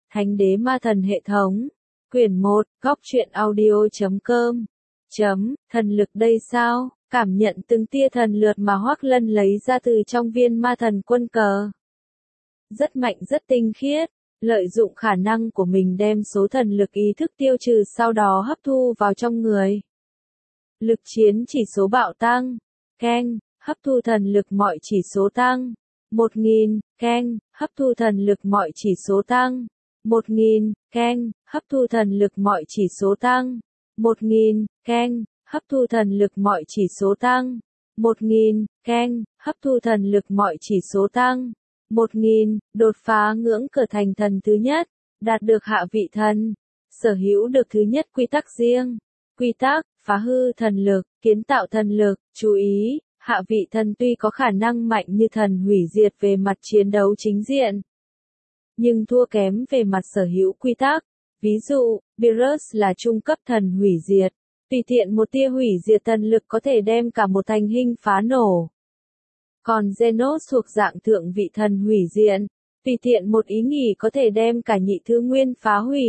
Thánh đế ma thần hệ thống. Quyển 1, góc truyện audio.com. Thần lực đây sao? Cảm nhận từng tia thần lượt mà Hoắc Lân lấy ra từ trong viên ma thần quân cờ. Rất mạnh rất tinh khiết, lợi dụng khả năng của mình đem số thần lực ý thức tiêu trừ sau đó hấp thu vào trong người. Lực chiến chỉ số bạo tăng. Keng, hấp thu thần lực mọi chỉ số tăng. 1000, keng, hấp thu thần lực mọi chỉ số tăng. 1000, keng, hấp thu thần lực mọi chỉ số tăng. 1000, keng, hấp thu thần lực mọi chỉ số tăng. 1000, keng, hấp thu thần lực mọi chỉ số tăng. 1000, đột phá ngưỡng cửa thành thần thứ nhất, đạt được hạ vị thần, sở hữu được thứ nhất quy tắc riêng. Quy tắc, phá hư thần lực, kiến tạo thần lực, chú ý, hạ vị thần tuy có khả năng mạnh như thần hủy diệt về mặt chiến đấu chính diện, nhưng thua kém về mặt sở hữu quy tắc. Ví dụ, Beerus là trung cấp thần hủy diệt, tùy tiện một tia hủy diệt thần lực có thể đem cả một thành hình phá nổ. Còn Zenos thuộc dạng thượng vị thần hủy diệt, tùy tiện một ý nghĩ có thể đem cả nhị thứ nguyên phá hủy.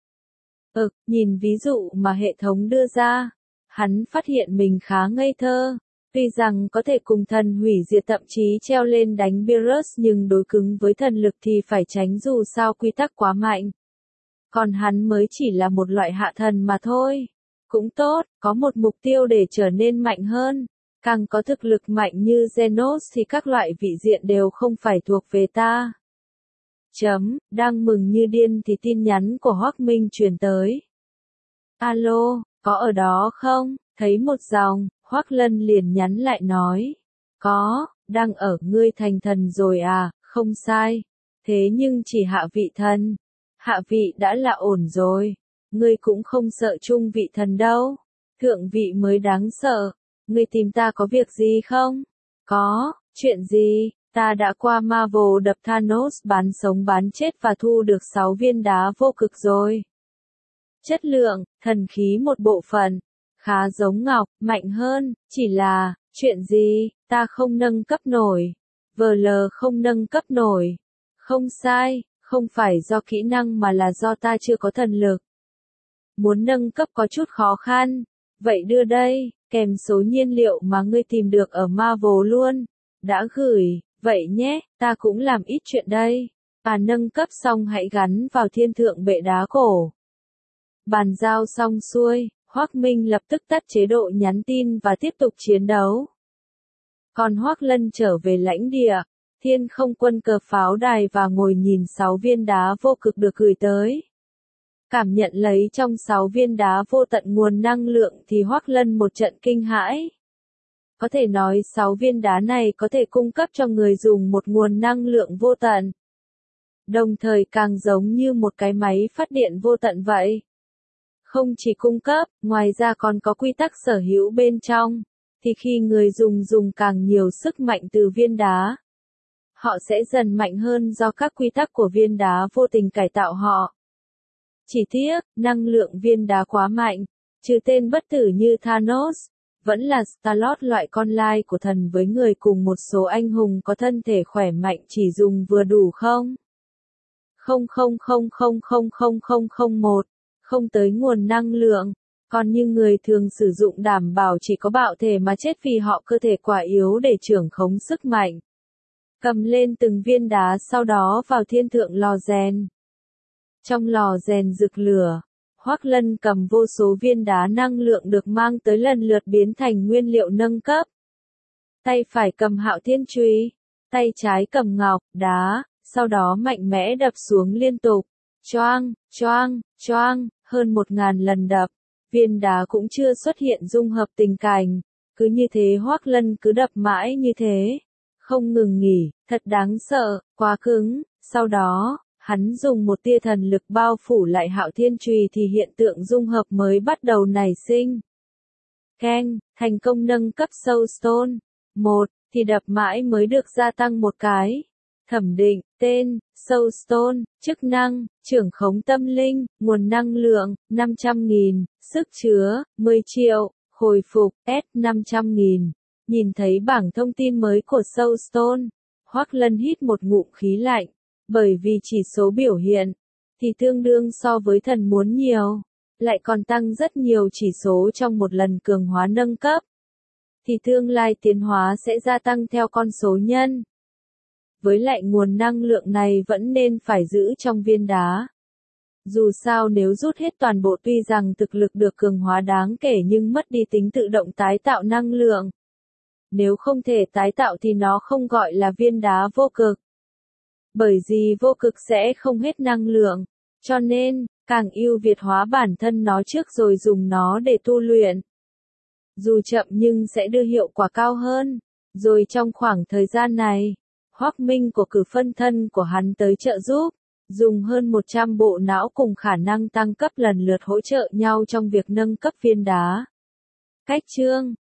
Nhìn ví dụ mà hệ thống đưa ra, hắn phát hiện mình khá ngây thơ. Tuy rằng có thể cùng thần hủy diệt thậm chí treo lên đánh Beerus nhưng đối cứng với thần lực thì phải tránh dù sao quy tắc quá mạnh. Còn hắn mới chỉ là một loại hạ thần mà thôi. Cũng tốt, có một mục tiêu để trở nên mạnh hơn. Càng có thực lực mạnh như Zenos thì các loại vị diện đều không phải thuộc về ta. Đang mừng như điên thì tin nhắn của Hoắc Minh truyền tới. Alo, có ở đó không? Thấy một dòng, Hoắc Lân liền nhắn lại nói. Có, đang ở, ngươi thành thần rồi à, không sai. Thế nhưng chỉ hạ vị thần. Hạ vị đã là ổn rồi. Ngươi cũng không sợ trung vị thần đâu. Thượng vị mới đáng sợ. Ngươi tìm ta có việc gì không? Có, chuyện gì? Ta đã qua Marvel đập Thanos bán sống bán chết và thu được 6 viên đá vô cực rồi. Chất lượng, thần khí một bộ phận. Khá giống ngọc, mạnh hơn, chỉ là, chuyện gì, ta không nâng cấp nổi. VL không nâng cấp nổi. Không sai, không phải do kỹ năng mà là do ta chưa có thần lực. Muốn nâng cấp có chút khó khăn. Vậy đưa đây, kèm số nhiên liệu mà ngươi tìm được ở Marvel luôn. Đã gửi, vậy nhé, ta cũng làm ít chuyện đây. Nâng cấp xong hãy gắn vào thiên thượng bệ đá cổ. Bàn giao xong xuôi, Hoắc Minh lập tức tắt chế độ nhắn tin và tiếp tục chiến đấu. Còn Hoắc Lân trở về lãnh địa, thiên không quân cờ pháo đài và ngồi nhìn 6 viên đá vô cực được gửi tới. Cảm nhận lấy trong 6 viên đá vô tận nguồn năng lượng thì Hoắc Lân một trận kinh hãi. Có thể nói 6 viên đá này có thể cung cấp cho người dùng một nguồn năng lượng vô tận. Đồng thời càng giống như một cái máy phát điện vô tận vậy. Không chỉ cung cấp, ngoài ra còn có quy tắc sở hữu bên trong, thì khi người dùng càng nhiều sức mạnh từ viên đá, họ sẽ dần mạnh hơn do các quy tắc của viên đá vô tình cải tạo họ. Chỉ tiếc, năng lượng viên đá quá mạnh, trừ tên bất tử như Thanos, vẫn là Star-Lord loại con lai của thần với người cùng một số anh hùng có thân thể khỏe mạnh chỉ dùng vừa đủ không? 000000001, không tới nguồn năng lượng, còn như người thường sử dụng đảm bảo chỉ có bạo thể mà chết vì họ cơ thể quá yếu để trưởng khống sức mạnh. Cầm lên từng viên đá sau đó vào thiên thượng lò rèn. Trong lò rèn rực lửa, Hoắc Lân cầm vô số viên đá năng lượng được mang tới lần lượt biến thành nguyên liệu nâng cấp. Tay phải cầm Hạo Thiên Chùy, tay trái cầm ngọc, đá, sau đó mạnh mẽ đập xuống liên tục. Choang, choang, choang, hơn 1000 lần đập, viên đá cũng chưa xuất hiện dung hợp tình cảnh. Cứ như thế Hoắc Lân cứ đập mãi như thế, không ngừng nghỉ, thật đáng sợ, quá cứng. Sau đó, hắn dùng một tia thần lực bao phủ lại Hạo Thiên Chùy thì hiện tượng dung hợp mới bắt đầu nảy sinh. Keng, thành công nâng cấp Soulstone. 1, thì đập mãi mới được gia tăng một cái. Thẩm định, tên, Soulstone, chức năng, trưởng khống tâm linh, nguồn năng lượng, 500.000, sức chứa, 10 triệu, hồi phục, S 500.000. Nhìn thấy bảng thông tin mới của Soulstone, Hoắc Lân hít một ngụm khí lạnh, bởi vì chỉ số biểu hiện, thì tương đương so với thần muốn nhiều, lại còn tăng rất nhiều chỉ số trong một lần cường hóa nâng cấp, thì tương lai tiến hóa sẽ gia tăng theo con số nhân. Với lại nguồn năng lượng này vẫn nên phải giữ trong viên đá. Dù sao nếu rút hết toàn bộ tuy rằng thực lực được cường hóa đáng kể nhưng mất đi tính tự động tái tạo năng lượng. Nếu không thể tái tạo thì nó không gọi là viên đá vô cực. Bởi vì vô cực sẽ không hết năng lượng, cho nên, càng ưu việt hóa bản thân nó trước rồi dùng nó để tu luyện. Dù chậm nhưng sẽ đưa hiệu quả cao hơn. Rồi trong khoảng thời gian này, Hoắc Minh của cử phân thân của hắn tới trợ giúp, dùng hơn 100 bộ não cùng khả năng tăng cấp lần lượt hỗ trợ nhau trong việc nâng cấp viên đá. Cách chương